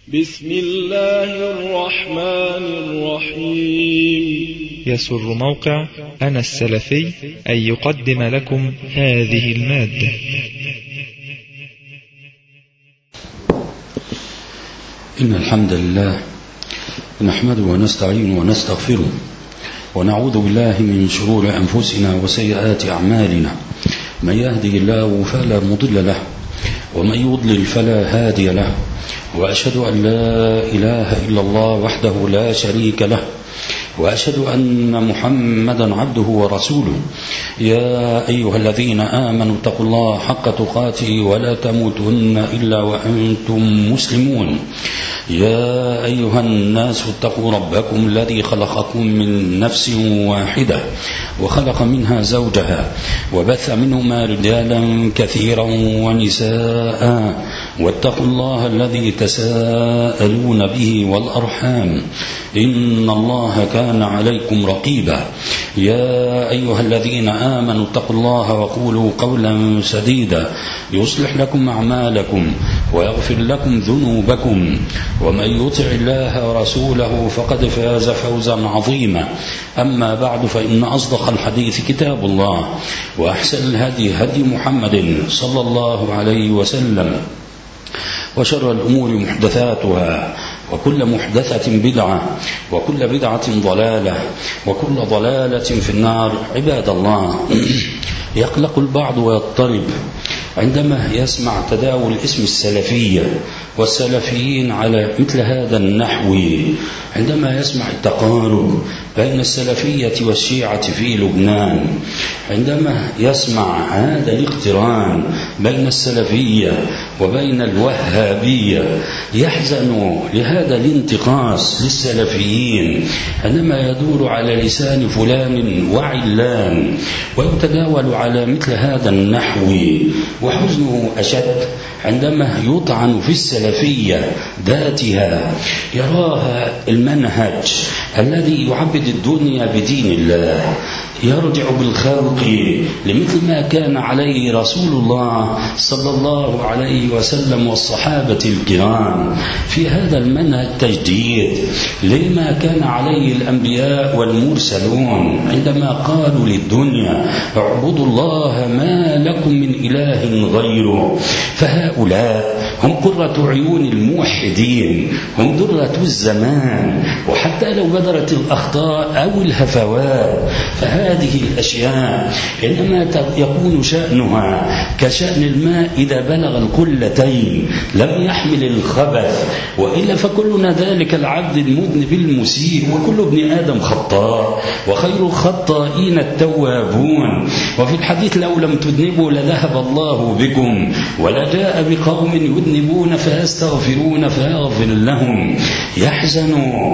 بسم الله الرحمن الرحيم. يسر موقع أنا السلفي أن يقدم لكم هذه المادة. إن الحمد لله نحمده ونستعينه ونستغفره ونعوذ بالله من شرور أنفسنا وسيئات أعمالنا. من يهدي الله فلا مضل له ومن يضلل فلا هادي له، وأشهد أن لا إله إلا الله وحده لا شريك له، وأشهد أن محمدا عبده ورسوله. يا أيها الذين آمنوا اتقوا الله حق تقاته ولا تموتن إلا وأنتم مسلمون. يا أيها الناس اتقوا ربكم الذي خلقكم من نفس واحدة وخلق منها زوجها وبث منهما رجالا كثيرا ونساء، واتقوا الله الذي تساءلون به والأرحام إن الله كان عليكم رقيبا. يا أيها الذين آمنوا اتقوا الله وقولوا قولا سديدا يصلح لكم أعمالكم ويغفر لكم ذنوبكم، ومن يطع الله ورسوله فقد فاز فوزا عظيما. أما بعد، فإن أصدق الحديث كتاب الله، وأحسن الهدي هدي محمد صلى الله عليه وسلم، وشر الأمور محدثاتها، وكل محدثة بدعة، وكل بدعة ضلالة، وكل ضلالة في النار. عباد الله، يقلق البعض ويضطرب عندما يسمع تداول اسم السلفية والسلفيين على مثل هذا النحو، عندما يسمع التقارب بين السلفية والشيعة في لبنان، عندما يسمع هذا الاقتران بين السلفية وبين الوهابية، يحزن لهذا الانتقاص للسلفيين عندما يدور على لسان فلان وعلان ويتداول على مثل هذا النحو. وحزنه أشد عندما يطعن في السلفية ذاتها، يراها المنهج الذي يعبد الدنيا بدين الله، يرجع بالخلق لمثل ما كان عليه رسول الله صلى الله عليه وسلم والصحابة الكرام. في هذا المنهج تجديد لما كان عليه الأنبياء والمرسلون عندما قالوا للدنيا اعبدوا الله ما لكم من إله غيره. فهؤلاء هم قرة عيون الموحدين، هم درة الزمان، وحتى لو بدرت الأخطاء أو الهفوات فهذه الأشياء إنما يكون شأنها كشأن الماء إذا بلغ القلتين لم يحمل الخبث، وإلا فكلنا ذلك العبد المذنب المسيء، وكل ابن آدم خطاء، وخير الخطائين التوابون. وفي الحديث لو لم تذنبوا لذهب الله بكم ولجاء بقوم يذنبون فيستغفرون فيغفر لهم. يحزن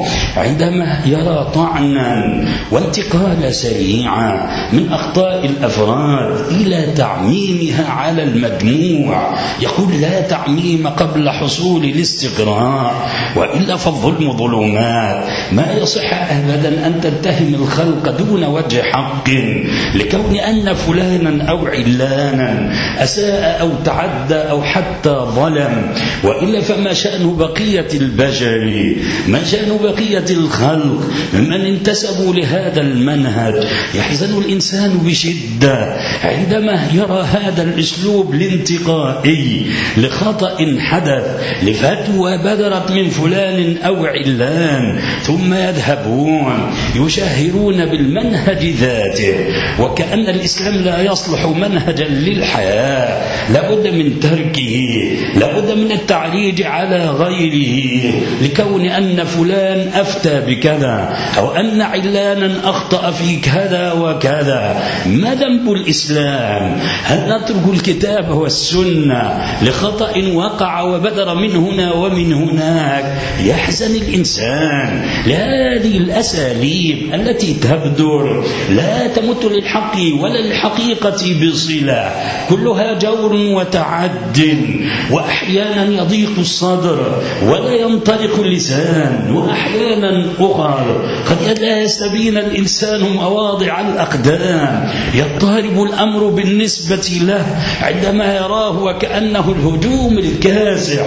عندما يرى طعنا وانتقال سريعا من أخطاء الأفراد إلى تعميمها على المجموع. يقول لا تعميم قبل حصول الاستقراء، وإلا فالظلم ظلمات. ما يصح أبدا أن تتهم الخلق دون وجه حق لكون أن فلانا أو علانا أساء أو تعدى أو حتى ظلم، وإلا فما شأن بقية البشر، ما شأن بقية الخلق ممن انتسبوا لهذا المنهج. يحزن الإنسان بشدة عندما يرى هذا الأسلوب الانتقائي لخطأ حدث، لفتوى بدرت من فلان أو علان، ثم يذهبون يشهرون بالمنهج ذاته وكأن الإسلام لا يصلح منهجا للحياة، لابد من تركه، لابد من التعريج على غيره لكون أن فلان أفتى بكذا أو أن علانا أخطأ في كذا وكذا. ما ذنب الإسلام؟ هل نترك الكتاب والسنة لخطأ وقع وبدر من هنا ومن هناك؟ يحزن الإنسان لهذه الأساليب التي تبدر لا تمت للحق ولا للحقيقة بصلة، كلها جور وتعد، وأحيانا يضيق الصدر ولا ينطلق اللسان، وأحيانا أخر قد لا يستبين الإنسان مواقف مواضع الأقدام. يضطرب الأمر بالنسبة له عندما يراه وكأنه الهجوم الكاسح،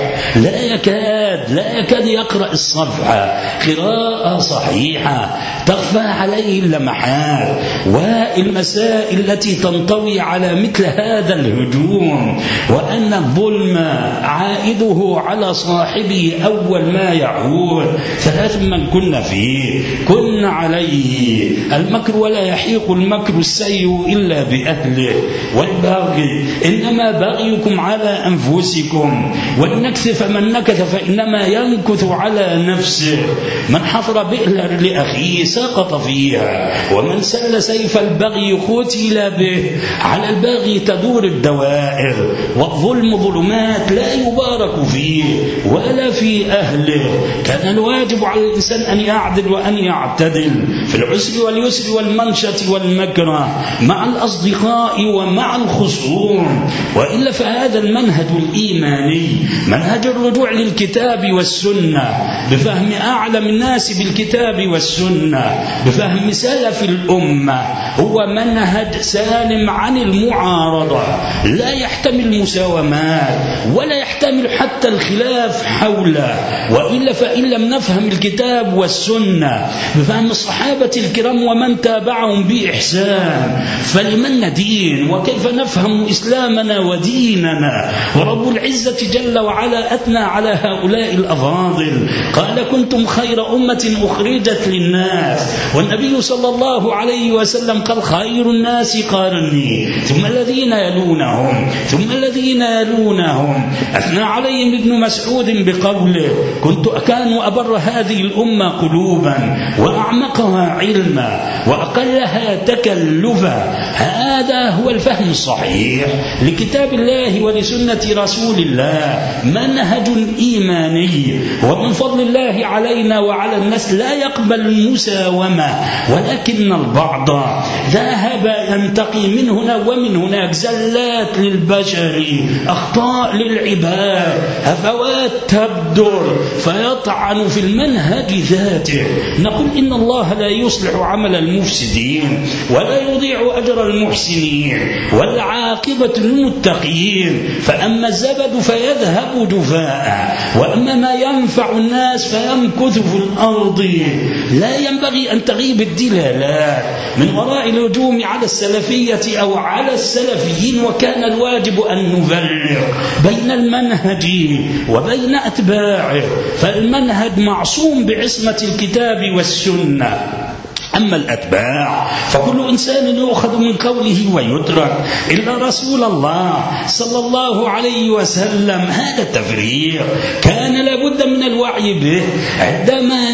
لا يكاد يقرأ الصفحة قراءة صحيحة، تخفى عليه اللمحات والمسائل التي تنطوي على مثل هذا الهجوم، وأن الظلم عائده على صاحبه أول ما يعود. ثلاث من كنا فيه كنا عليه المكر، ولا يحيق المكر السيء إلا بأهله، والبغي إنما بغيكم على أنفسكم، والنكث فمن نكث فإنما ينكث على نفسه، من حفر بئر لأخيه سقط فيها، ومن سل سيف البغي قتل به. على البغي تدور الدوائر، والظلم ظلمات لا يبارك فيه ولا في أهله. كان الواجب على الإنسان أن يعدل وأن يعتدل في العسر واليسر والمنشة والمكره مع الأصدقاء ومع الخصوم، وإلا فهذا المنهج الإيماني منهج الرجوع للكتاب والسنة بفهم أعلم الناس بالكتاب والسنة، بفهم سلف الأمة، هو منهج سالم عن المعارضة، لا يحتمل مساومات ولا يحتمل حتى الخلاف حوله. وإلا فإن لم نفهم الكتاب والسنة بفهم الصحابة الكرام ومن تابعهم بإحسان فلمن ندين؟ وكيف نفهم إسلامنا وديننا؟ ورب العزة جل وعلا أثنى على هؤلاء الأفاضل، قال كنتم خير أمة أخرجت للناس، والنبي صلى الله عليه وسلم قال خير الناس قارني ثم الذين يلونهم ثم الذين يلونهم. أثنى عليهم ابن مسعود بقوله كانوا أبر هذه الأمة قلوبا وأعمقها علما وأقلها تكلفا. هذا هو الفهم الصحيح لكتاب الله ولسنة رسول الله، منهج إيماني. ومن فضل الله علينا وعلى الناس لا يقبل المساومة، ولكن البعض ذهب ينتقي من هنا ومن هناك، زلات للبشر، أخطاء للعباد، هفوات تبدر، فيطعن في المنهج ذاته. نقول إن الله لا يصلح عمل المفسدين ولا يضيع أجر المحسنين، والعاقبة للمتقين. فأما الزبد فيذهب جفاء، وأما ما ينفع الناس فيمكث في الأرض. لا ينبغي أن تغيب الدلالات من وراء الهجوم على السلفية أو على السلفيين، وكان الواجب أن نفرق بين المنهج وبين أتباعه، فالمنهج معصوم بعصمة الكتاب والسنة. أما الأتباع فكل إنسان يؤخذ من قوله ويترك إلا رسول الله صلى الله عليه وسلم. هذا التفريق كان لابد من الوعي به عندما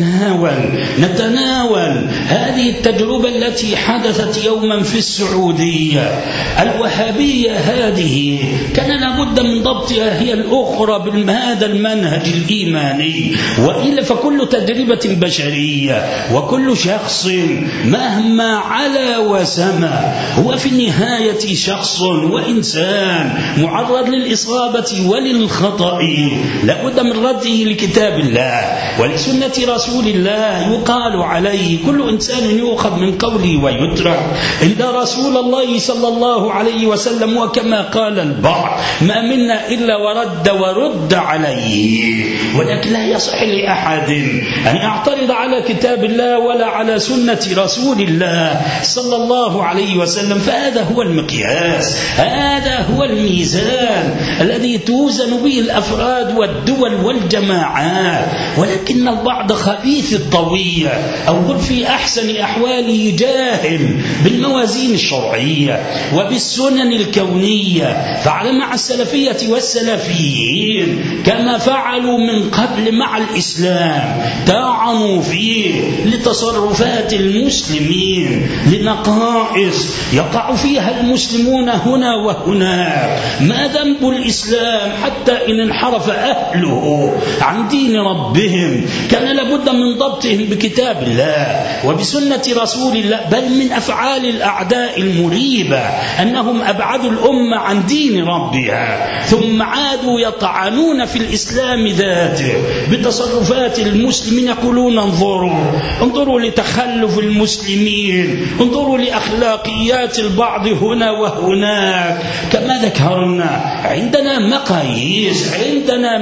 نتناول هذه التجربة التي حدثت يوما في السعودية الوهابية. هذه كان لابد من ضبطها هي الأخرى بهذا المنهج الإيماني، وإلا فكل تجربة بشرية وكل شخص مهما علا وسمى هو في النهاية شخص وإنسان معرض للإصابة وللخطأ، لابد من رده لكتاب الله ولسنة رسول الله. يقال عليه كل إنسان يؤخذ من قوله ويترك إلا رسول الله صلى الله عليه وسلم. وكما قال البعض ما منا إلا ورد عليه، ولكن لا يصح لأحد أن يعترض على كتاب الله ولا على سنة رسول الله صلى الله عليه وسلم. فهذا هو المقياس، هذا هو الميزان الذي توزن به الأفراد والدول والجماعات. ولكن البعض خبيث الطوية أو في أحسن أحواله جاهل بالموازين الشرعية وبالسنن الكونية، فعل مع السلفية والسلفيين كما فعلوا من قبل مع الإسلام، طعنوا فيه لتصرفات المسلمين، لنقائص يقع فيها المسلمون هنا وهناك. ما ذنب الإسلام حتى إن انحرف أهله عن دين ربهم؟ كان لابد من ضبطهم بكتاب الله وبسنة رسول الله، بل من أفعال الأعداء المريبة أنهم أبعدوا الأمة عن دين ربها، ثم عادوا يطعنون في الإسلام ذاته بتصرفات المسلمين، يقولون انظروا تخلف المسلمين. انظروا لأخلاقيات البعض هنا وهناك. كما ذكرنا عندنا مقاييس، عندنا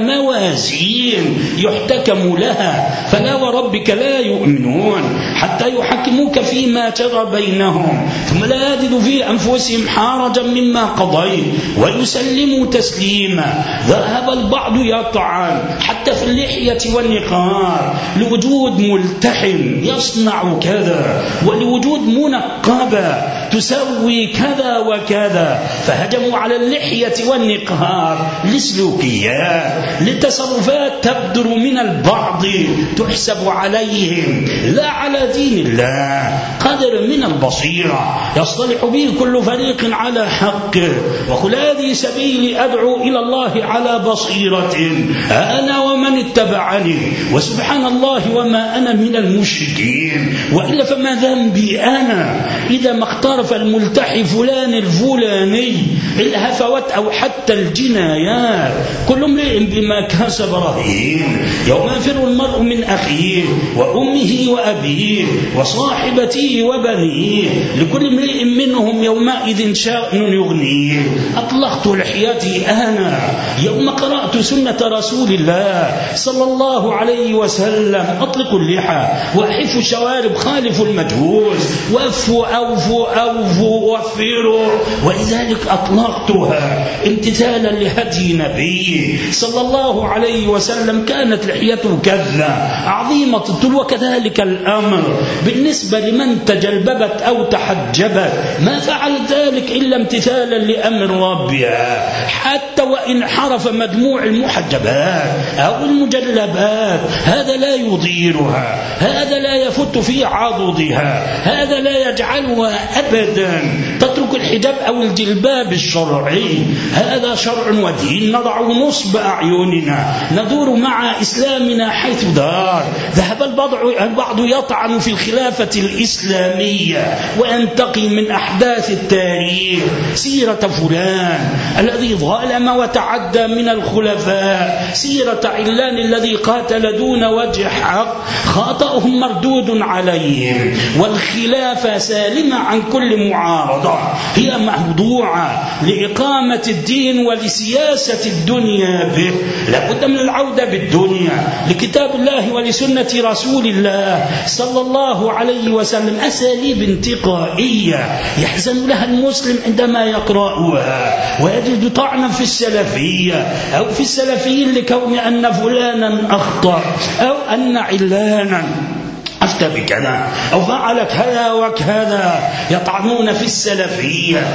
موازين يحتكم لها. فلا وربك لا يؤمنون حتى يحكموك فيما جرى بينهم ثم لا يجدوا في أنفسهم حرجا مما قضيت ويسلموا تسليما. ذهب البعض يطعن حتى في اللحية والنقار لوجود ملتحم يصنع كذا ولوجود منقبة تسوي كذا وكذا، فهجموا على اللحية والنقار لسلوكيات لتصرفات تبدر من البعض تحسب عليهم لا على دين الله قدر من البصيرة يصطلح به كل فريق على حقه. وقل هذه سبيلي أدعو إلى الله على بصيرة أنا ومن اتبعني وسبحان الله وما أنا من المشركين. وإلا فما ذنبي أنا إذا ما اقترف الملتحي فلان الفلاني الهفوات أو حتى الجنايات؟ كل امرئ بما كسب رهين. يوم يفر المرء من أخيه وأمه وأبيه وصاحبته وبنيه لكل امرئ منهم يومئذ شأن يغنيه. أطلقت لحيتي أنا يوم قرأت سنة رسول الله صلى الله عليه وسلم. أطلق اللحى وأحف الشوارب خالف المجوز وأفوا أوفوا أوفوا وفروا. ولذلك أطلقتها امتثالا لهدي نبي صلى الله عليه وسلم. كانت لحيته كذا عظيمة الطول. وكذلك الأمر بالنسبة لمن تجلببت أو تحجبت ما فعل ذلك إلا امتثالا لأمر ربها. حتى وإن حرف مجموع المحجبات أو المجلبات هذا لا يضيرها، هذا لا يفت في عضدها، هذا لا يجعلها أبدا تترك الحجاب أو الجلباب الشرعي. هذا شرع ودين نضعه نصب أعيننا ندور مع إسلامنا حيث دار. ذهب البعض يطعن في الخلافة الإسلامية وينتقي من أحداث التاريخ سيرة فلان الذي ظلم وتعدى من الخلفاء، سيرة علان الذي قاتل دون وجه حق، خطأهم مردود عليهم. والخلافة سالمة عن كل معارضة، هي موضوعة لإقامة الدين ولسياسة الدنيا به. لابد من العودة بالدنيا لكتاب الله ولسنة رسول الله صلى الله عليه وسلم. أساليب انتقائية يحزن لها المسلم عندما يقرأها ويجد طعنا في السلفية أو في السلفيين لكون أن فلانا أخطأ أو أن علانا أفتى بكذا أو فعل كذا وكذا. يطعنون في السلفية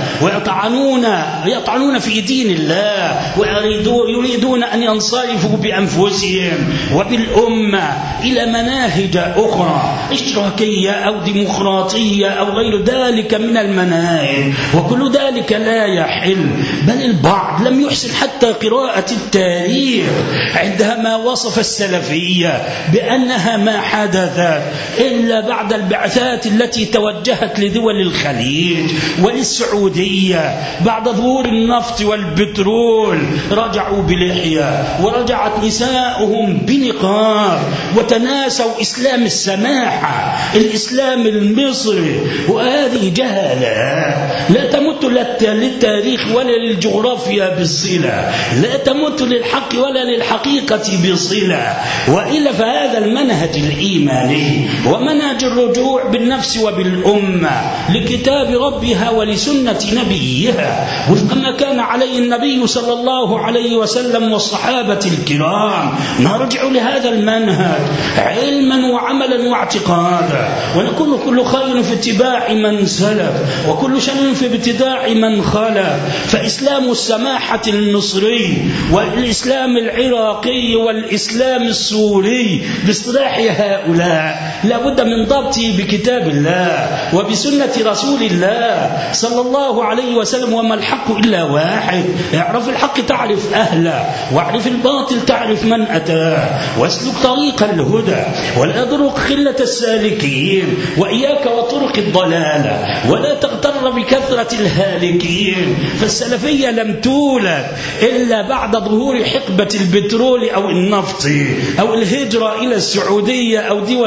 ويطعنون في دين الله ويريدون أن ينصرفوا بأنفسهم وبالأمة إلى مناهج أخرى اشتراكية أو ديمقراطية أو غير ذلك من المناهج. وكل ذلك لا يحل. بل البعض لم يحسن حتى قراءة التاريخ عندما وصف السلفية بأنها ما حدثت إلا بعد البعثات التي توجهت لدول الخليج وللسعودية بعد ظهور النفط والبترول. رجعوا بلحية ورجعت نساؤهم بنقاب وتناسوا إسلام السماحة الإسلام المصري. وهذه جهالة لا تمت للتاريخ ولا للجغرافيا بالصلة، لا تمت للحق ولا للحقيقة بصلة. وإلا فهذا المنهج الإيماني ومنهج الرجوع بالنفس وبالأمة لكتاب ربها ولسنة نبيها وفق ما كان عليه النبي صلى الله عليه وسلم والصحابة الكرام. نرجع لهذا المنهج علما وعملا واعتقادا، ونكون كل خير في اتباع من سلف وكل شر في ابتداع من خلف. فإسلام السماحة المصري والإسلام العراقي والإسلام السوري باصطلاح هؤلاء لابد من ضبطه بكتاب الله وبسنة رسول الله صلى الله عليه وسلم. وما الحق إلا واحد. اعرف الحق تعرف أهله، واعرف الباطل تعرف من أتاه، واسلك طريق الهدى ولا طرق خلة السالكين، وإياك وطرق الضلالة ولا تغتر بكثرة الهالكين. فالسلفية لم تولد إلا بعد ظهور حقبة البترول أو النفط أو الهجرة إلى السعودية أو دول الخليج.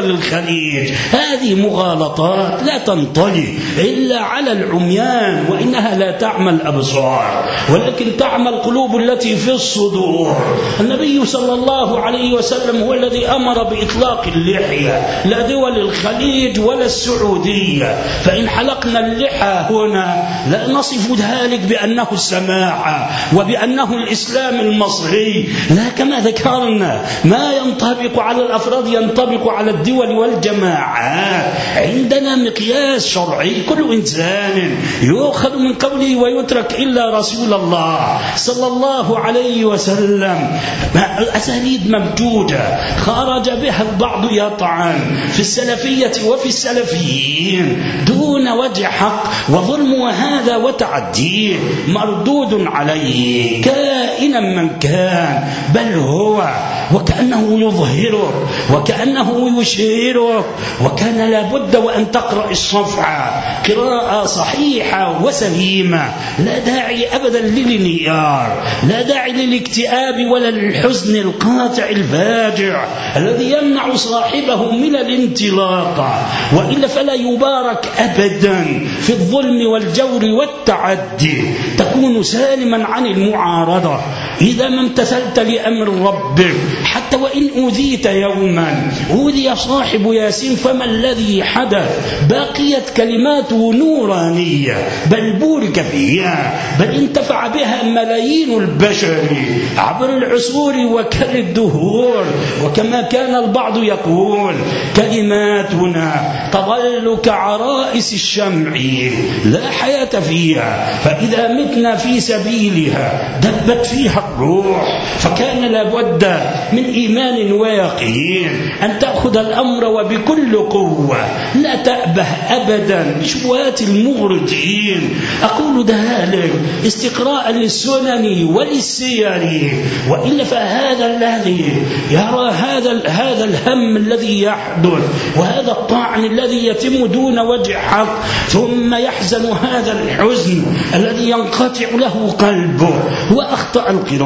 الخليج. هذه مغالطات لا تنطلي إلا على العميان، وإنها لا تعمى الأبصار ولكن تعمى القلوب التي في الصدور. النبي صلى الله عليه وسلم هو الذي أمر بإطلاق اللحية، لا دول الخليج ولا السعودية. فإن حلقنا اللحى هنا لا نصف ذلك بأنه السماحة وبأنه الإسلام المصري، لا، كما ذكرنا ما ينطبق على الأفراد ينطبق على الدول والجماعات. عندنا مقياس شرعي، كل إنسان يؤخذ من قوله ويترك إلا رسول الله صلى الله عليه وسلم. أساليب ممجودة خرج بها البعض يطعن في السلفية وفي السلفيين دون وجه حق، وظلم وهذا وتعديه مردود عليه كائنا من كان، بل هو وكأنه يظهره وكأنه يشيره. وكان لابد وأن تقرأ الصفحة قراءة صحيحة وسليمة، لا داعي أبدا للانهيار، لا داعي للاكتئاب ولا للحزن القاطع الفاجع الذي يمنع صاحبه من الانطلاق، وإلا فلا يبارك أبدا في الظلم والجور والتعدي. تكون سالما عن المعارضة إذا ما امتثلت لأمر ربك، حتى وإن أوذيت يوما. أوذي صاحب ياسين فما الذي حدث؟ بقيت كلماته نورانية، بل بورك فيها، بل انتفع بها ملايين البشر عبر العصور وكل الدهور. وكما كان البعض يقول كلماتنا تظل كعرائس الشمع لا حياة فيها، فإذا متنا في سبيلها دبت فيها الروح. فكان لابد من إيمان ويقين أن تأخذ الأمر وبكل قوة، لا تأبه أبدا بشبهات المغرضين. أقول ذلك استقراء للسنن وللسير، وإلا فهذا الذي يرى هذا الهم الذي يحدث وهذا الطعن الذي يتم دون وجه حق، ثم يحزن هذا الحزن الذي ينقطع له قلبه، وأخطأ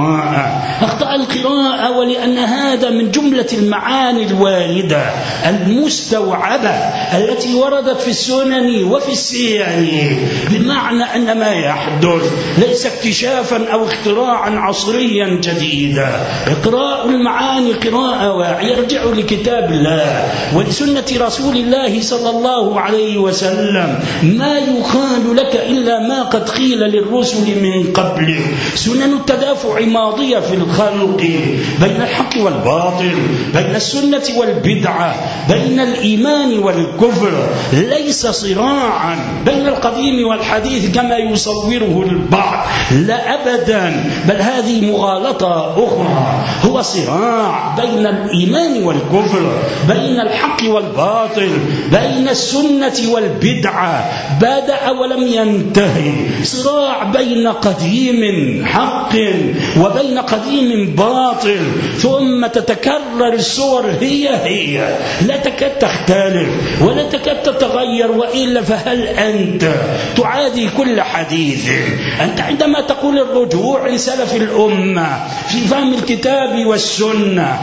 القراءة، ولأن هذا من جملة المعاني الواردة المستوعبة التي وردت في السنن وفي السير، بمعنى أن ما يحدث ليس اكتشافا أو اختراعا عصريا جديدا. إقراء المعاني قراءة واعية، يرجع لكتاب الله ولسنة رسول الله صلى الله عليه وسلم. ما يقال لك إلا ما قد قيل للرسل من قبل. سنن التدافع ماضية في الخلق بين الحق والباطل، بين السنة والبدعة، بين الإيمان والكفر، ليس صراعا بين القديم والحديث كما يصوره البعض، لا أبدا، بل هذه مغالطة أخرى. هو صراع بين الإيمان والكفر، بين الحق والباطل، بين السنة والبدعة، بدأ ولم ينتهي. صراع بين قديم حق وبين قديم باطل، ثم تتكرر الصور هي لا تكاد تختلف ولا تكاد تتغير. وإلا فهل أنت تعادي كل حديث؟ أنت عندما تقول الرجوع لسلف الأمة في فهم الكتاب والسنة،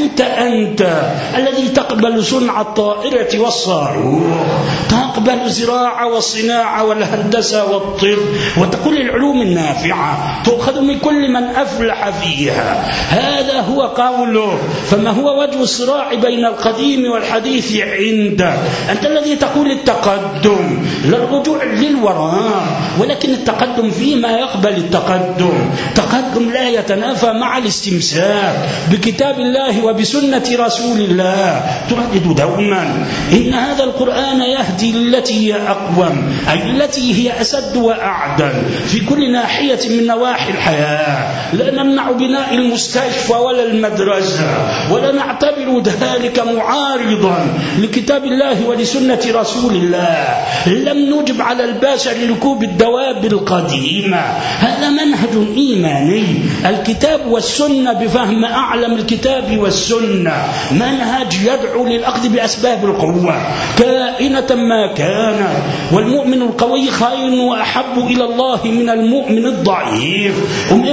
أنت الذي تقبل صنع الطائرة والصاروخ، تقبل الزراعة والصناعة والهندسة والطب، وتقول العلوم النافعة تؤخذ من كل من أفلح فيها. هذا هو قوله. فما هو وجه الصراع بين القديم والحديث عندك؟ أنت الذي تقول التقدم، لا الرجوع للوراء، ولكن التقدم فيما يقبل التقدم. تقدم لا يتنافى مع الاستمساك بكتاب الله وبسنة رسول الله. تردد دوما إن هذا القرآن يهدي للتي هي أقوم، أي التي هي أسد وأعدل في كل ناحية من نواحي الحياة. لا نمنع بناء المستشفى ولا المدرسة، ولا نعتبر ذلك معارضا لكتاب الله ولسنة رسول الله. لم نجب على البشر لركوب الدواب القديمة. هذا منهج إيماني، الكتاب والسنة بفهم أعلم الكتاب والسنة، منهج يدعو للأخذ بأسباب القوة كائنة ما كان. والمؤمن القوي خير وأحب إلى الله من المؤمن الضعيف. أمرنا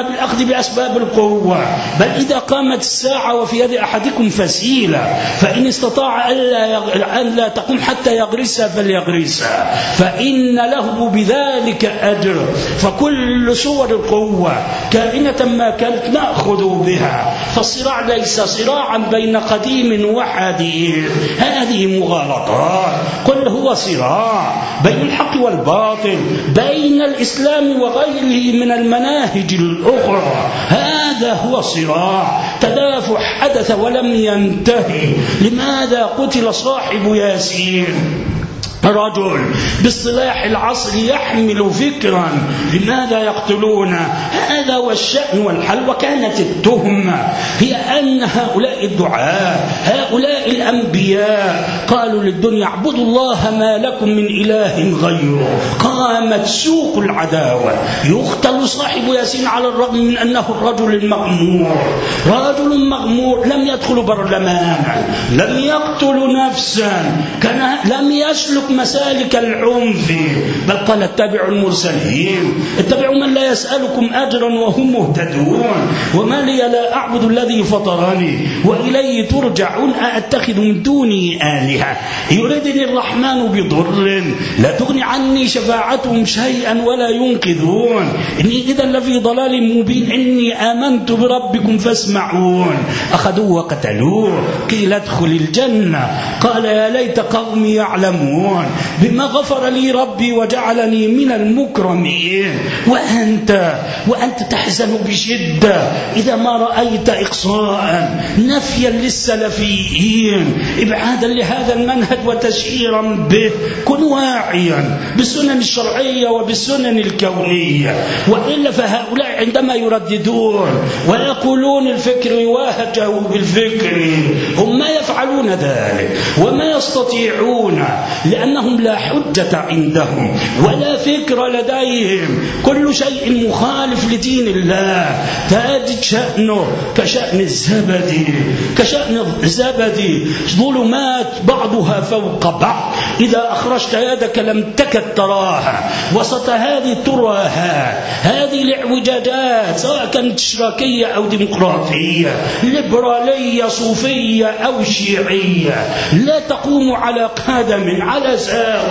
بالأخذ بأسباب القوة، بل إذا قامت الساعة وفي يد أحدكم فسيلة فإن استطاع أن لا تقوم حتى يغرسها فليغرسها، فإن له بذلك أجر. فكل صور القوة كائنة ما كانت نأخذ بها، فالصراع ليس صراعا بين قديم وحديث، هذه مغالطات. قل هو صراع بين الحق والباطل، بين الإسلام وغيره من المناهج الأخرى، هذا هو صراع. تدافع حدث ولم ينتهي. لماذا قتل صاحب ياسين؟ رجل باصطلاح العصر يحمل فكرا، لماذا يقتلونه؟ هذا هو الشأن والحل. وكانت التهمة هي أن هؤلاء الدعاة، هؤلاء الأنبياء قالوا للدنيا اعبدوا الله ما لكم من إله غيره. قامت سوق العداوة، يقتل صاحب ياسين على الرغم من أنه الرجل المغمور، رجل مغمور لم يدخل برلمانا، لم يقتل نفسا، لم يسلك مسالك العنف، بل قال اتبعوا المرسلين، اتبعوا من لا يسألكم أجرا وهم مهتدون، وما لي لا أعبد الذي فطرني وإليه ترجعون، أتخذ من دوني آلهة يريدني الرحمن بضر لا تغني عني شفاعتهم شيئا ولا ينقذون، إني إذا لفي ضلال مبين، إني آمنت بربكم فاسمعون. أخذوه وقتلوه، قيل ادخل الجنة، قال يا ليت قومي يعلمون بما غفر لي ربي وجعلني من المكرمين. وأنت تحزن بشدة إذا ما رأيت إقصاء، نفيا للسلفيين، إبعادا لهذا المنهج وتشهيرا به. كن واعيا بالسنن الشرعية وبالسنن الكونية، وإلا فهؤلاء عندما يرددون ويقولون الفكر يواهجه بالفكر، هم ما يفعلون ذلك وما يستطيعون، لأنهم لا حجة عندهم ولا فكر لديهم، كل شيء مخالف لدين الله. تجد شأنه كشأن الزبد، ظلمات بعضها فوق بعض، إذا أخرجت يدك لم تكد تراها، وسط هذه تراها، هذه الاعوجاجات سواء كانت اشتراكية أو ديمقراطية، ليبرالية صوفية أو شيعية، لا تقوم على قدم على ساق،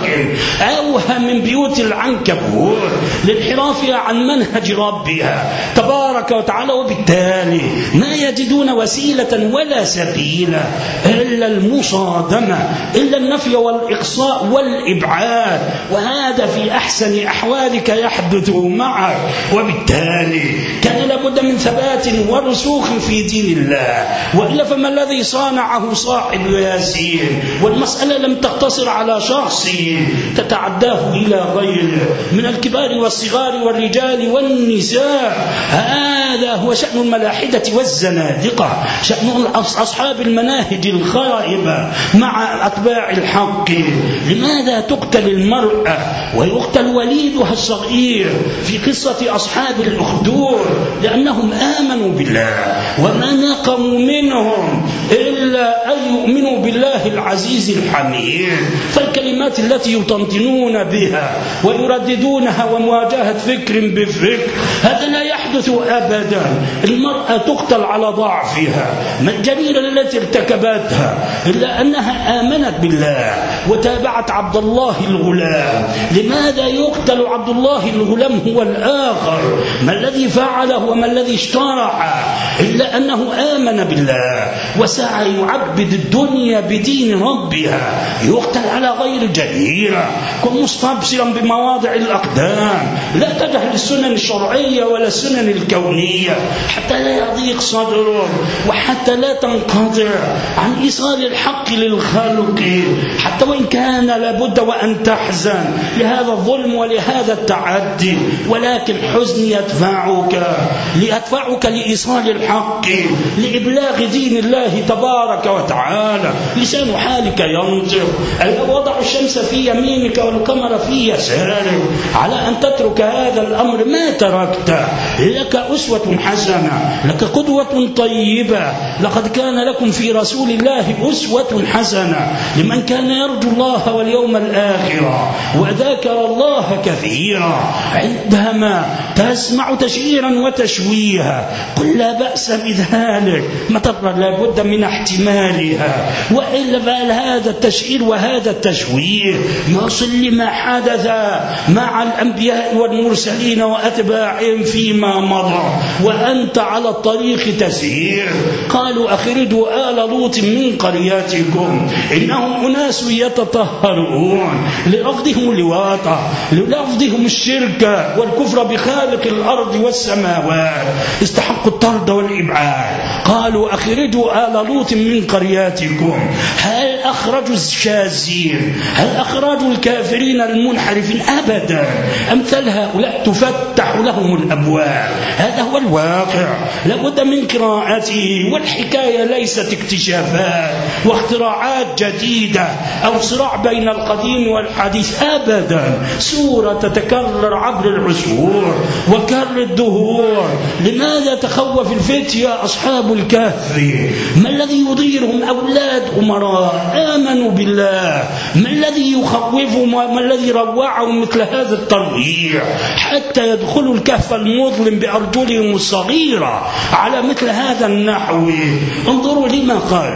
أوها من بيوت العنكبوت لانحرافها عن منهج ربها تبارك وتعالى، وبالتالي ما يجدون وسيلة ولا سبيلا إلا المصادمة، إلا النفي والإقصاء والإبعاد، وهذا في أحسن أحوالك يحدث معك. وبالتالي كان لابد من ثبات ورسوخ في دين الله، وإلا فما الذي صانعه صاحب ياسين؟ والمسألة لم تقتصر على شخص، تتعداه إلى غيره من الكبار والصغار والرجال والنساء. هذا هو شأن الملاحدة والزنادقة، شأن أصحاب المناهج الخائبة مع أتباع الحق. لماذا تقتل المرأة ويقتل وليدها الصغير في قصة أصحاب الأخدود؟ لأنهم آمنوا بالله، وما نقموا منهم إلا أن يؤمنوا بالله العزيز الحميد. فالكلمات التي يطنطنون بها ويرددونها ومواجهة فكر بفكر، هذا لا يحدث أبدا. المرأة تقتل على ضعفها، ما الجريمة التي ارتكبتها إلا أنها آمنت بالله وتابعت عبد الله الغلام. لماذا يقتل عبد الله الغلام هو الآخر؟ ما الذي فعله وما الذي اشترع إلا أنه آمن بالله وسعى يعبد الدنيا بدين ربها، يقتل على غير جريرة. كن مستبصرا بمواضع الأقدام، لا تجهل السنن الشرعية ولا السنن الكونية، حتى لا يضيق صدرك وحتى لا تنقطع عن إيصال الحق للخلق، حتى وإن كان لابد وأن تحزن لهذا الظلم ولهذا التعدي، ولكن حزن يدفعك لإيصال الحق، لإبلاغ دين الله تبارك وتعالى. لسان حالك ينطق، وضع الشيء الشمس في يمينك والقمر في يسارك على أن تترك هذا الأمر ما تركته. لك أسوة حسنة، لك قدوة طيبة. لقد كان لكم في رسول الله أسوة حسنة لمن كان يرجو الله واليوم الآخر وذكر الله كثيرا. عندما تسمع تشعيرا وتشويها قل لا بأس بذلك، مطر لا بد من احتمالها، وإلا فهذا التشعير وهذا التشويه يصل لما حدث مع الأنبياء والمرسلين وأتباعهم فيما مضى، وأنت على الطريق تسير. قالوا أخرجوا آل لوط من قرياتكم إنهم أناس يتطهرون، لرفضهم اللواطة، لرفضهم الشرك والكفر بخالق الأرض والسماوات، استحقوا الطرد والإبعاد. قالوا أخرجوا آل لوط من قرياتكم. هل أخرجوا الشاذين؟ هل أخرجوا الكافرين المنحرفين؟ أبدا. أمثال هؤلاء تفتح لهم الأبواب. هذا هو الواقع، لابد من قراءته. والحكاية ليست اكتشافات واختراعات جديدة أو صراع بين القديم والحديث، أبدا. سورة تتكرر عبر العصور وكر الدهور. لماذا تخوف الفتية أصحاب الكهف؟ ما الذي يضيرهم؟ أولاد أمراء آمنوا بالله. ما الذي يخوفهم وما الذي روعهم مثل هذا الترويع حتى يدخلوا الكهف المظلم بأرجلهم الصغيرة على مثل هذا النحو؟ انظروا لما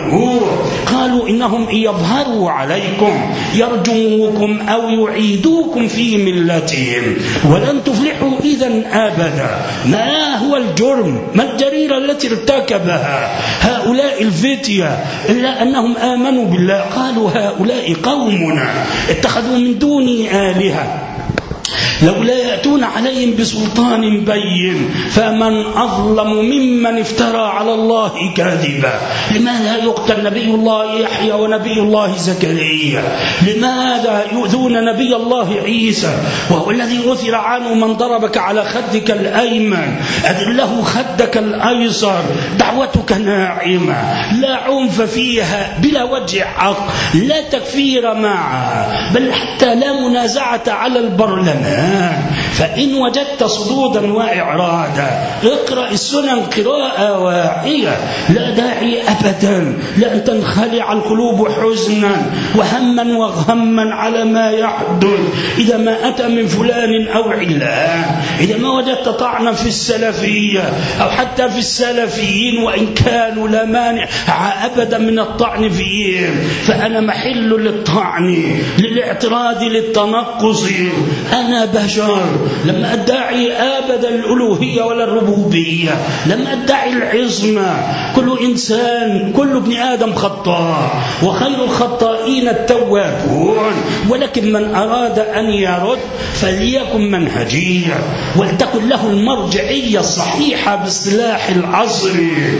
قالوا إنهم إن يظهروا عليكم يرجموكم أو يعيدوكم في ملتهم ولن تفلحوا إذن أبدا. ما هو الجرم؟ ما الجريرة التي ارتكبها هؤلاء الفتية إلا أنهم آمنوا بالله؟ قالوا هؤلاء قومنا اتخذوا من دوني آلهة لولا يأتون عليهم بسلطان بين فمن أظلم ممن افترى على الله كاذبا. لماذا يقتل نبي الله يحيى ونبي الله زكريا؟ لماذا يؤذون نبي الله عيسى وهو الذي أثر عنه من ضربك على خدك الأيمن أدله خدك الأيسر؟ دعوتك ناعمة، لا عنف فيها، بلا وجه حق، لا تكفير معها، بل حتى لا منازعة على البرلمان. فإن وجدت صدودا وإعرادا اقرأ السنن قراءة واعية. لا داعي أبدا لأن تنخلع القلوب حزنا وهما وغما على ما يحدث إذا ما أتى من فلان أو علان. إذا ما وجدت طعنا في السلفية أو حتى في السلفيين وإن كانوا لا مانع أبدا من الطعن فيهم، فأنا محل للطعن، للاعتراض، للتنقص. أنا بشر، لم أدعي أبدا الألوهية ولا الربوبية، لم أدعي العصمة. كل إنسان، كل ابن آدم خطاء وخير الخطائين التوابون، ولكن من أراد أن يرد فليكن منهجيا ولتكن له المرجعية الصحيحة باصطلاح العصر،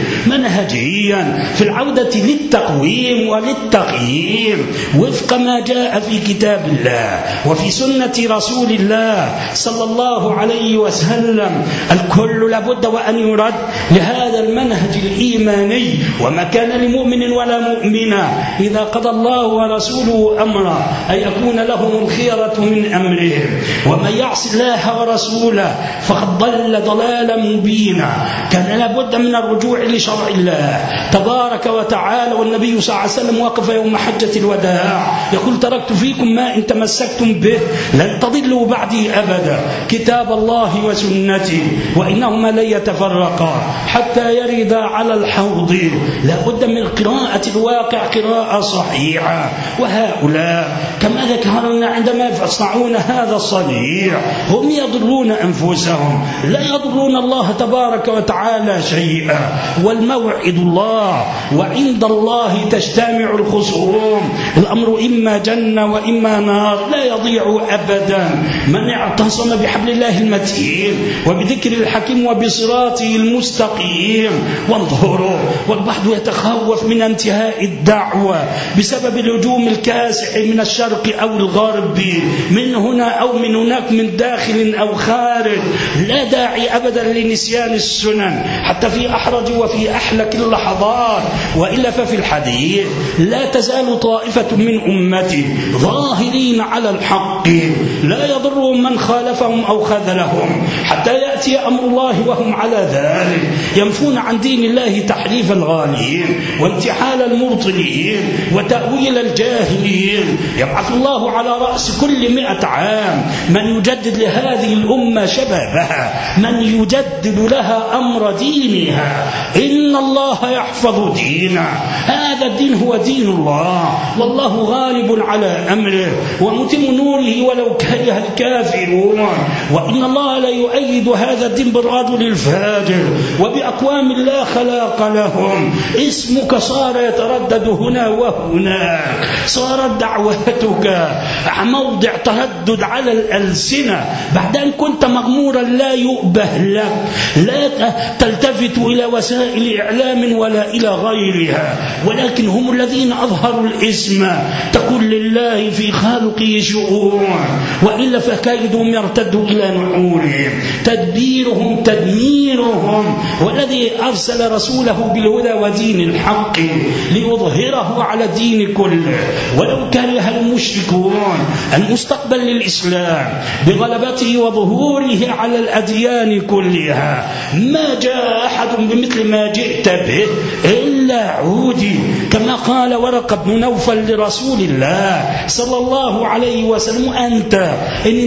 منهجيا في العودة للتقويم وللتقييم وفق ما جاء في كتاب الله وفي سنة رسول الله صلى الله عليه وسلم. الكل لابد وأن يرد لهذا المنهج الإيماني. وما كان لمؤمن ولا مؤمنة إذا قضى الله ورسوله أمرا أن يكون لهم الخيرة من أمرهم، ومن يعص الله ورسوله فقد ضل ضلالا مبينا. كان لابد من الرجوع لشرع الله تبارك وتعالى. والنبي صلى الله عليه وسلم وقف يوم حجة الوداع يقول تركت فيكم ما إن تمسكتم به لن تضلوا بعدي أبدا، كتاب الله وسنتي، وإنهما لن يتفرقا حتى يردا على الحوض. لا بد من قراءة الواقع قراءة صحيحة. وهؤلاء كما ذكرنا عندما يصنعون هذا الصنيع هم يضرون أنفسهم، لا يضرون الله تبارك وتعالى شيئا. والموعد الله وعند الله تجتمع الخصوم، الأمر إما جنة وإما نار، لا يضيع أبدا. من اعتصم بحبل الله المتين وبذكر الحكيم وبصراطه المستقيم. وانظروا، والبعض يتخوف من انتهاء الدعوة بسبب بالهجوم الكاسح من الشرق أو الغرب، من هنا أو من هناك، من داخل أو خارج. لا داعي أبدا لنسيان السنن حتى في أحرج وفي أحلك اللحظات. وإلا ففي الحديث: لا تزال طائفة من أمتي ظاهرين على الحق لا يضرهم من خالفهم أو خذلهم حتى يأتي أمر الله وهم على ذلك، ينفون عن دين الله تحريف الغالين وانتحال المبطلين وتأويل الجاهلين. يبعث الله على رأس كل 100 عام من يجدد لهذه الأمة شبابها، من يجدد لها أمر دينها. إن الله يحفظ دينه، هذا الدين هو دين الله، والله غالب على أمره ومتم نوره ولو كره الكافرون. وإن الله لا يؤيد هذا الدين بالرجل الفاجر وبأقوام لا خلاق لهم. اسمك صار يتردد هنا وهناك، صارت دعوتك موضع تردد على الألسنة بعد أن كنت مغمورا لا يؤبه لك، لا تلتفت إلى وسائل إعلام ولا إلى غيرها، ولكن هم الذين أظهروا الاسم. تقول لله في خلقه شؤون، وإلا فكيدهم يرتد إلى نحورهم، تدبيرهم تدميرهم. والذي أرسل رسوله بالهدى ودين الحق ليظهره على الدين كله ولو كره المشركون. المستقبل للإسلام بغلبته وظهوره على الأديان كلها. ما جاء أحد بمثل ما جئت به إلا عودي، كما قال ورقة بن نوفل لرسول الله صلى الله عليه وسلم: أنت إن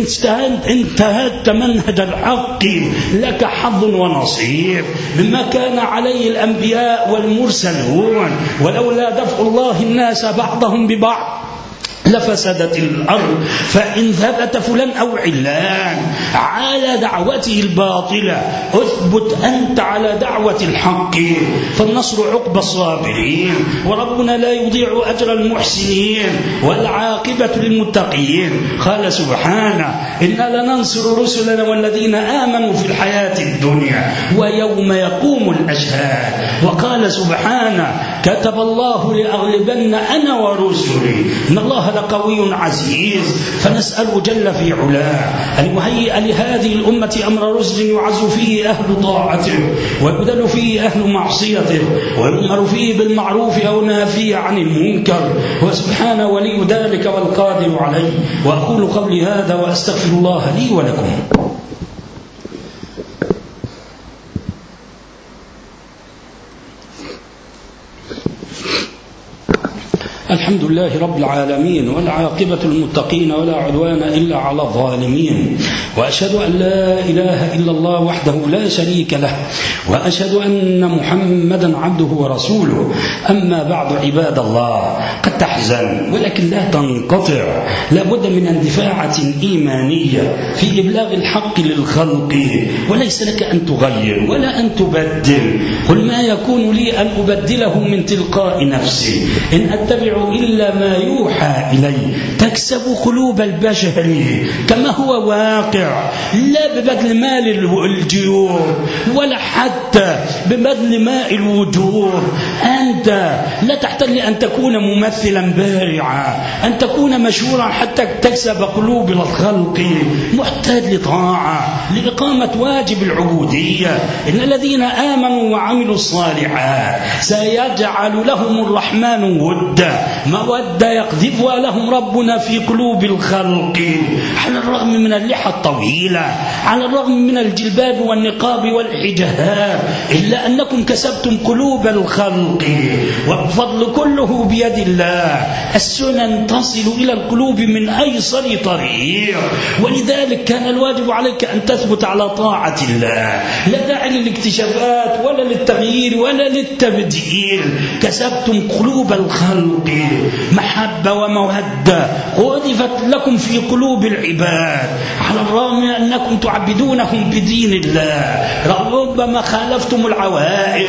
انتهت منهج الحق لك حظ ونصيب مما كان عليه الأنبياء والمرسلون، ولولا دفع الله الناس بعضهم ببعض لفسدت الأرض. فإن ثبت فلان أو علان على دعوته الباطلة أثبت أنت على دعوة الحق، فالنصر عقب الصابرين، وربنا لا يضيع أجر المحسنين، والعاقبة للمتقين. قال سبحانه: إنا لننصر رسلنا والذين آمنوا في الحياة الدنيا ويوم يقوم الأشهاد. وقال سبحانه: كتب الله لأغلبن أنا ورسلي إن الله لقوي عزيز. فنسأل جل في علاه أن يهيئ لهذه الأمة أمر رشد يعز فيه أهل طاعته ويبذل فيه أهل معصيته ويؤمر فيه بالمعروف أو نافيه عن المنكر، وسبحانه ولي ذلك والقادر عليه. وأقول قولي هذا وأستغفر الله لي ولكم. الحمد لله رب العالمين، والعاقبة للمتقين ولا عدوان إلا على الظالمين، وأشهد أن لا إله إلا الله وحده لا شريك له، وأشهد أن محمدا عبده ورسوله. أما بعد عباد الله، قد تحزن ولكن لا تنقطع، لابد من اندفاعة إيمانية في إبلاغ الحق للخلق، وليس لك أن تغير ولا أن تبدل. قل ما يكون لي أن أبدله من تلقاء نفسي، إن أتبع إلا ما يوحى إلي. تكسب قلوب البشر كما هو واقع، لا ببذل مال الجيوب ولا حتى ببذل ماء الوجوه. أنت لا تحتاج لأن تكون ممثلا بارعا، أن تكون مشهورا حتى تكسب قلوب الخلق. محتاج لطاعة، لإقامة واجب العبودية. إن الذين آمنوا وعملوا الصالحات سيجعل لهم الرحمن ودا، مودة يقذفها لهم ربنا في قلوب الخلق. على الرغم من اللحى الطويلة، على الرغم من الجلباب والنقاب والحجاب، إلا أنكم كسبتم قلوب الخلق، والفضل كله بيد الله. السنن تصل إلى القلوب من أيسر طريق، ولذلك كان الواجب عليك أن تثبت على طاعة الله. لا داعي للاكتشافات ولا للتغيير ولا للتبديل. كسبتم قلوب الخلق، محبة ومودة قذفت لكم في قلوب العباد، على الرغم من أنكم تعبدونهم بدين الله. ربما خالفتم العوائد،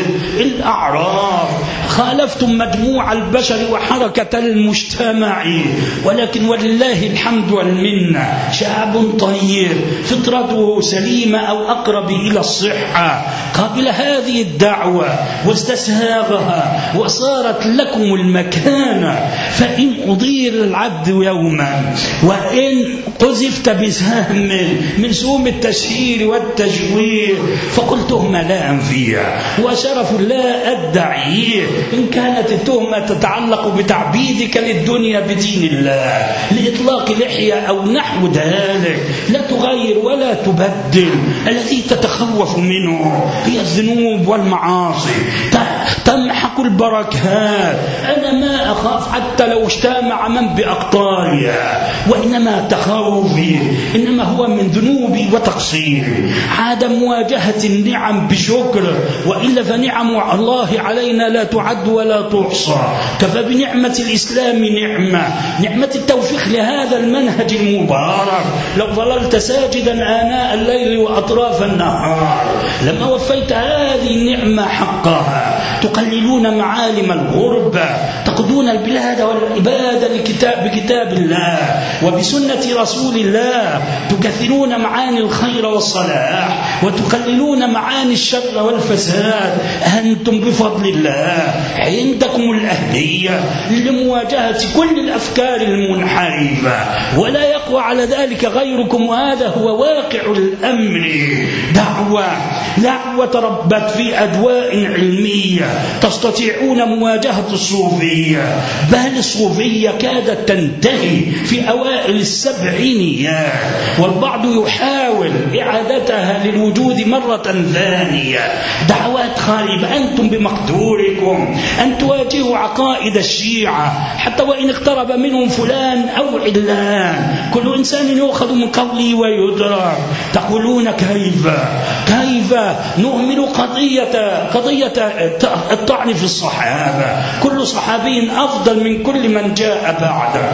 الأعراف، خالفتم مجموع البشر وحركة المجتمع، ولكن ولله الحمد والمنة شعب طيب فطرته سليمة أو أقرب إلى الصحة قبل هذه الدعوة واستساغها، وصارت لكم المكان أمانة. فإن أضير العبد يوما وإن قذفت بسهم من سوم التشهير والتجوير فقل تهمة لا أنفيها وشرف لا أدعيه. إن كانت التهمة تتعلق بتعبيدك للدنيا بدين الله لإطلاق لحية أو نحو ذلك لا تغير ولا تبدل. الذي تتخوف منه هي الذنوب والمعاصي تمحق البركات. أنا ما أخاف حتى لو اجتمع من بأقطارها، وإنما تخوفي إنما هو من ذنوبي وتقصيري. عدم مواجهة النعم بشكر، وإلا فنعم الله علينا لا تعد ولا تحصى. كفى بنعمة الإسلام نعمة التوفيق لهذا المنهج المبارك. لو ظللت ساجدا آناء الليل وأطراف النهار لما وفيت هذه النعمة حقها. تقللون معالم الغربة، تقضون البلاد والعبادة بكتاب الله وبسنة رسول الله، تكثرون معاني الخير والصلاح وتقللون معاني الشر والفساد. أنتم بفضل الله عندكم الأهلية لمواجهة كل الأفكار المنحرفة، ولا يقوى على ذلك غيركم، وهذا هو واقع الأمر. دعوة ربت في أدواء علمية تستطيعون مواجهة الصوفية، بل الصوفية كادت تنتهي في أوائل السبعينيات، والبعض يحاول إعادتها للوجود مرة ثانية. دعوات خاربة. أنتم بمقدوركم أن تواجهوا عقائد الشيعة حتى وإن اقترب منهم فلان أو علان. كل إنسان يؤخذ من قولي ويدرك. تقولون كيف نؤمن قضية الطعن في الصحابة. كل صحابي أفضل من كل من جاء بعده.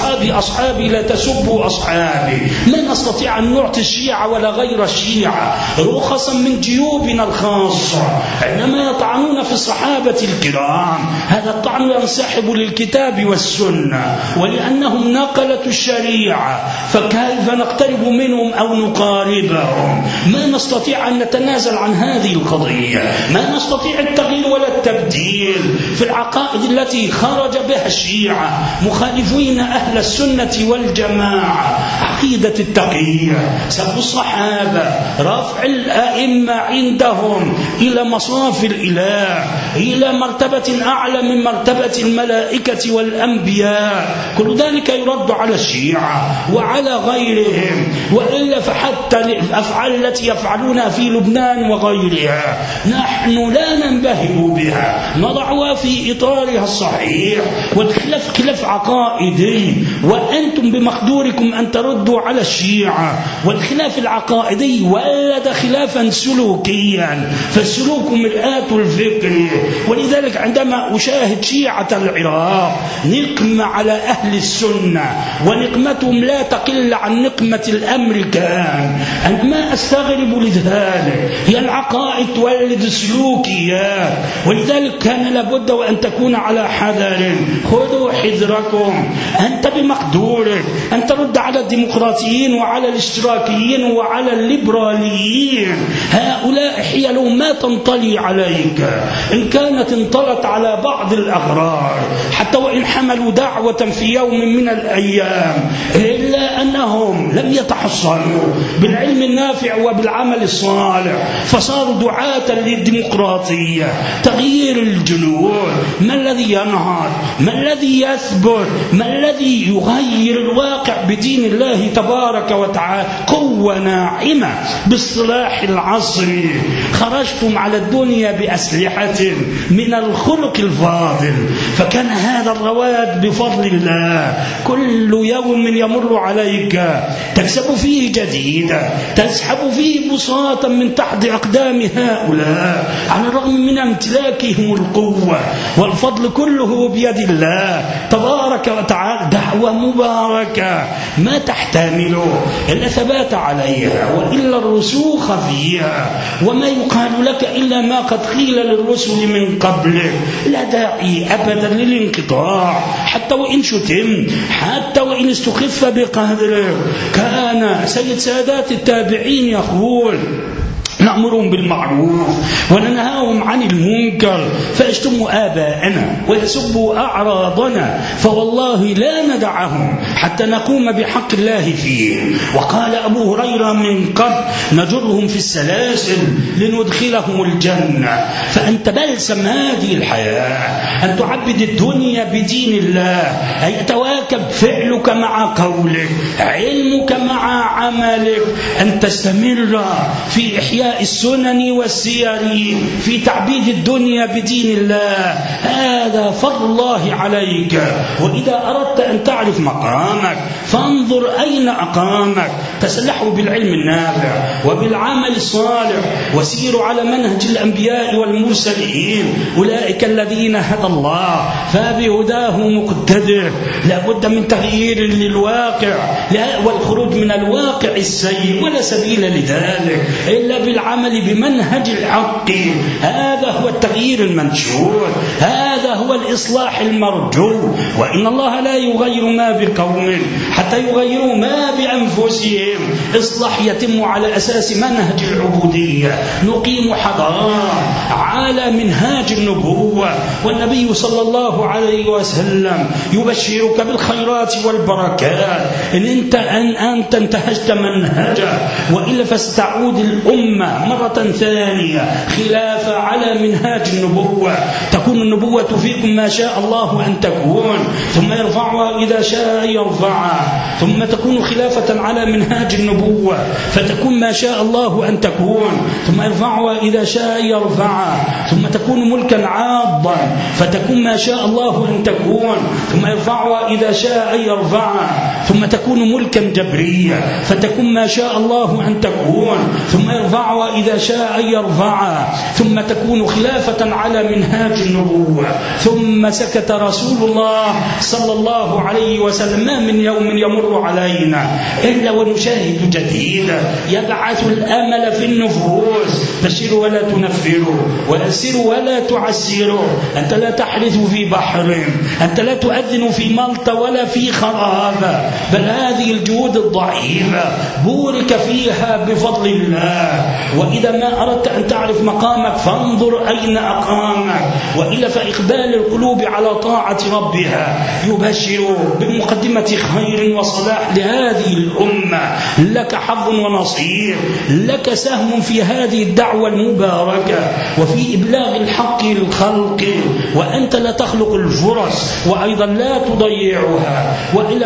أصحابي لا تسبوا أصحابي. ما نستطيع أن نعطي الشيعة ولا غير الشيعة رخصا من جيوبنا الخاصة. عندما يطعنون في الصحابة الكرام هذا الطعن ينسحب للكتاب والسنة، ولأنهم نقلة الشريعة، فكيف نقترب منهم أو نقاربهم؟ ما نستطيع أن نتنازل عن هذه القضية، ما نستطيع التغيير ولا التبديل في العقائد التي خرج بها الشيعة مخالفين أهل السنة والجماعة. عقيدة التقية، سب الصحابة، رفع الأئمة عندهم إلى مصاف الإله، إلى مرتبة أعلى من مرتبة الملائكة والأنبياء. كل ذلك يرد على الشيعة وعلى غيرهم، وإلا فحتى الأفعال التي يفعلونها في لبنان وغيرها نحن لا ننبهر بها، نضعها في إطارها الصحيح. والخلاف خلاف عقائدي، وأنتم بمقدوركم أن تردوا على الشيعة. والخلاف العقائدي ولد خلافا سلوكيا، فالسلوك مرآة الفكر. ولذلك عندما أشاهد شيعة العراق نقمة على أهل السنة، ونقمتهم لا تقل عن نقمة الأمريكان، أنا ما أستغرب لذلك. هي العقائد تولد السلوكيات، ولذلك كان لابد وأن تكون على حذر. خذوا حذركم. أنت بمقدورك أن ترد على الديمقراطيين وعلى الاشتراكيين وعلى الليبراليين. هؤلاء حيلهم ما تنطلي عليك، إن كانت انطلت على بعض الأغرار حتى وإن حملوا دعوة في يوم من الأيام، إلا أنهم لم يتحصنوا بالعلم النافع وبالعمل الصالح، فصاروا دعاة للديمقراطية، تغيير الجنود. ما الذي ينهض؟ ما الذي يثبت؟ ما الذي يغير الواقع بدين الله تبارك وتعالى؟ قوة ناعمة بالصلاح العصري. خرجتم على الدنيا بأسلحة من الخلق الفاضل، فكان هذا الرواد بفضل الله. كل يوم يمر عليك تكسب فيه جديدة، تسحب فيه بساطا من تحت أقدام هؤلاء، على الرغم من امتلاكهم القوة، والفضل كله بيد الله تبارك وتعالى. دعوة مباركة ما تحتمل إلا ثبات عليها وإلا الرسوخ فيها، وما يقال لك إلا ما قد قيل للرسل من قبل. لا داعي أبدا للانقطاع، حتى وإن شتم، حتى وإن استخف بقدره. كان سيد سادات التابعين يقول: نأمرهم بالمعروف وننهاهم عن المنكر، فيشتموا آباءنا ويسبوا أعراضنا، فوالله لا ندعهم حتى نقوم بحق الله فيه. وقال أبو هريرة من قبل: نجرهم في السلاسل لندخلهم الجنة. فأنت بلسم هذه الحياة أن تعبد الدنيا بدين الله، أن يتواكب فعلك مع قولك، علمك مع عملك، أن تستمر في إحياء السنن والسير، في تعبيد الدنيا بدين الله. هذا فضل الله عليك. وإذا أردت أن تعرف مقامك فانظر أين أقامك. تسلحوا بالعلم النافع وبالعمل الصالح، وسيروا على منهج الأنبياء والمرسلين. أولئك الذين هدى الله فبهداه مقتدر. لا بد من تغيير للواقع والخروج من الواقع السيء، ولا سبيل لذلك إلا بالعمل بمنهج الحق. هذا هو التغيير المنشود، هذا هو الإصلاح المرجو. وإن الله لا يغير ما بقوم حتى يغيروا ما بأنفسهم. إصلاح يتم على أساس منهج العبودية. نقيم حضارة على منهاج النبوة، والنبي صلى الله عليه وسلم يبشرك بالخيرات والبركات إن أنت انتهجت منهجه، وإلا فستعود الأمة مرة ثانية خلافة على منهاج النبوة. تكون النبوة فيكم ما شاء الله أن تكون، ثم يرفعها إذا شاء يرفعها، ثم تكون خلافة على منهاج النبوة فتكون ما شاء الله أن تكون، ثم يرفعها إذا شاء يرفعها، ثم تكون ملكا عاضا فتكون ما شاء الله أن تكون، ثم يرفعها إذا شاء يرفعها، ثم تكون ملكا جبريا فتكون ما شاء الله أن تكون، ثم يرفعها إذا شاء يرفعها، ثم تكون خلافة على منهاج النبوة. ثم سكت رسول الله صلى الله عليه وسلم: ما من يوم يمر علينا إلا ونشاهد جديدا يبعث الأمل في النفوس. بشروا ولا تنفروا، ويسروا ولا تعسروا. أنت لا تحرث في بحر، أنت لا تؤذن في ملطة ولا في خرابة، بل هذه الجهود الضعيفة بورك فيها بفضل الله. وإذا ما أردت أن تعرف مقامك فانظر أين أقامك، وإلا فإقبال القلوب على طاعة ربها يبشر بمقدمة خير وصلاح لهذه الأمة. لك حظ ونصيب، لك سهم في هذه الدعوة المباركة وفي إبلاغ الحق للخلق، وأنت لا تخلق الفرص وأيضا لا تضيعها. وإلا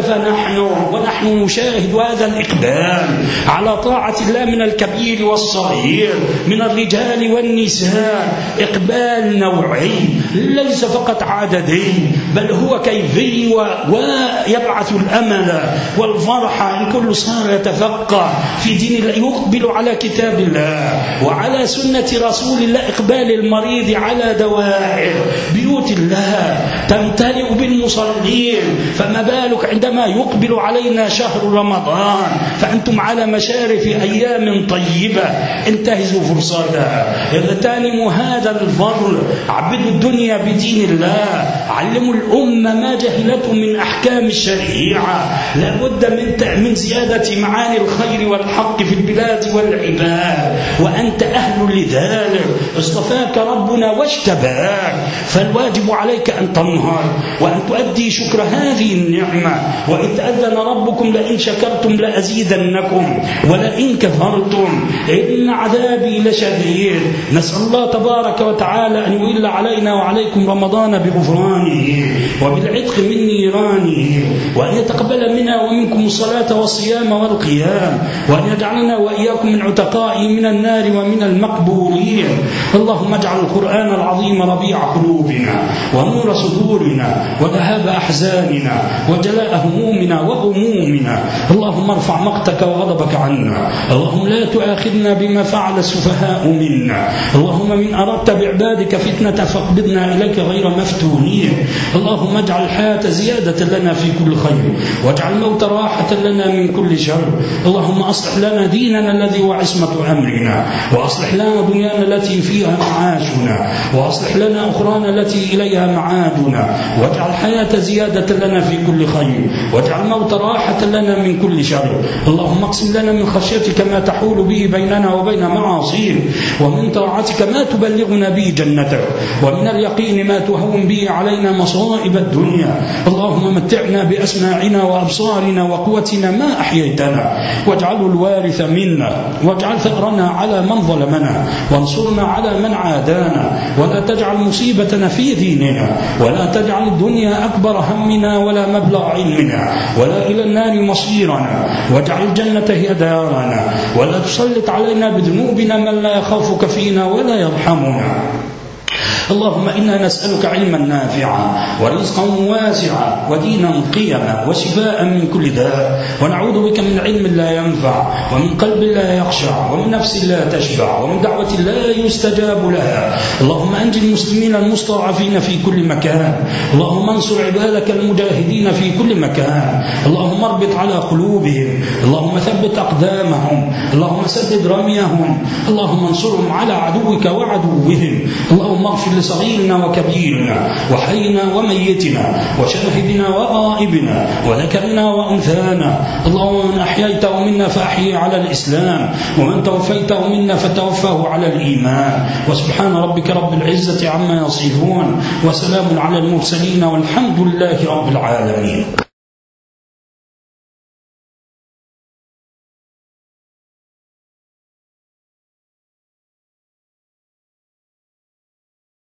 ونحن نشاهد هذا الإقبال على طاعة الله من الكبير والصغير، من الرجال والنساء، إقبال نوعي ليس فقط عددي، بل هو كيفي، ويبعث الأمل والفرحة. الكل صار يتفقه في دين الله، يقبل على كتاب الله وعلى سنة رسول الله. إقبال المريض على دوائر بيوت الله تمتلئ بالمصلين، فما بالك عندما يقبل علينا شهر رمضان، فأنتم على مشارف أيام طيبة، انتهزوا فرصتها، اغتنموا هذا الفضل، عبدوا الدنيا بدين الله، علموا الأمة ما جهلته من أحكام الشريعة. لابد من زيادة معاني الخير والحق في البلاد والعباد، وأنت أهل لذلك. اصطفاك ربنا واشتباك، فالواجب عليك أن تنهر وأن تؤدي شكر هذه النعمة. وإذ تأذن ربكم لئن شكرتم لأزيدنكم ولئن كفرتم إن عذابي لشديد. نسأل الله تبارك وتعالى أن يولى علينا وعليكم رمضان بغفرانه وبالعتق من نيرانه، وأن يتقبل منا ومنكم الصلاة والصيام والقيام، وأن يجعلنا وإياكم من عتقاء من النار ومن المقبولين. اللهم اجعل القرآن العظيم ربيع قلوبنا ونور صدورنا وذهاب أحزاننا وجلاء همومنا وغمومنا. اللهم ارفع مقتك وغضبك عنا. اللهم لا تؤاخذنا بما فعل السفهاء منا. اللهم من أردت بعبادك فتنة فاقبضنا إليك غير مفتونين. اللهم اجعل الحياة زيادة لنا في كل خير، واجعل الموت راحة لنا من كل شر. اللهم أصلح لنا ديننا الذي هو عصمة أمرنا، وأصلح لنا دنيانا التي فيها معاشنا، وأصلح لنا أخرانا التي إليها معادنا، واجعل الحياة زيادة لنا في كل خير، واجعل الموت راحة لنا من كل شر. اللهم اقسم لنا من خشيتك ما تحول به بيننا وبين معاصيك، ومن طاعتك ما تبلغنا به جنتك، ومن اليقين ما تهون به علينا مصائب الدنيا. اللهم متعنا بأسماعنا وأبصارنا وقوتنا ما أحييتنا، واجعله الوارث منا، واجعل ثأرنا على من ظلمنا، وانصرنا على من عادانا، ولا تجعل مصيبتنا في ديننا، ولا تجعل الدنيا أكبر همنا ولا مبلغ علمنا، ولا إلى النار مصيرنا، واجعل الجنة هي دارنا، ولا تسلط علينا بذنوبنا من لا يخافك فينا ولا يرحمنا. اللهم إنا نسألك علما نافعا ورزقا واسعا ودينا قيما وشفاء من كل داء، ونعوذ بك من علم لا ينفع ومن قلب لا يخشع ومن نفس لا تشبع ومن دعوة لا يستجاب لها. اللهم أنجِ المسلمين المستضعفين في كل مكان، اللهم انصر عبادك المجاهدين في كل مكان، اللهم اربط على قلوبهم، اللهم ثبت أقدامهم، اللهم سدد رميهم، اللهم انصرهم على عدوك وعدوهم. اللهم اغفر لصغيرنا وكبيرنا وحينا وميتنا وشاهدنا وغائبنا وذكرنا وأنثانا. اللهم من أحييته منا فأحيي على الإسلام، ومن توفيته منا فتوفاه على الإيمان. وسبحان ربك رب العزة عما يصفون، وسلام على المرسلين، والحمد لله رب العالمين.